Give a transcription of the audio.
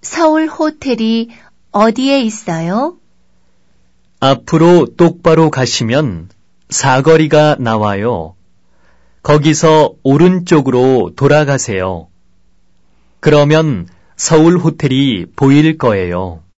서울 호텔이 어디에 있어요? 앞으로 똑바로 가시면 사거리가 나와요. 거기서 오른쪽으로 돌아가세요. 그러면 서울 호텔이 보일 거예요.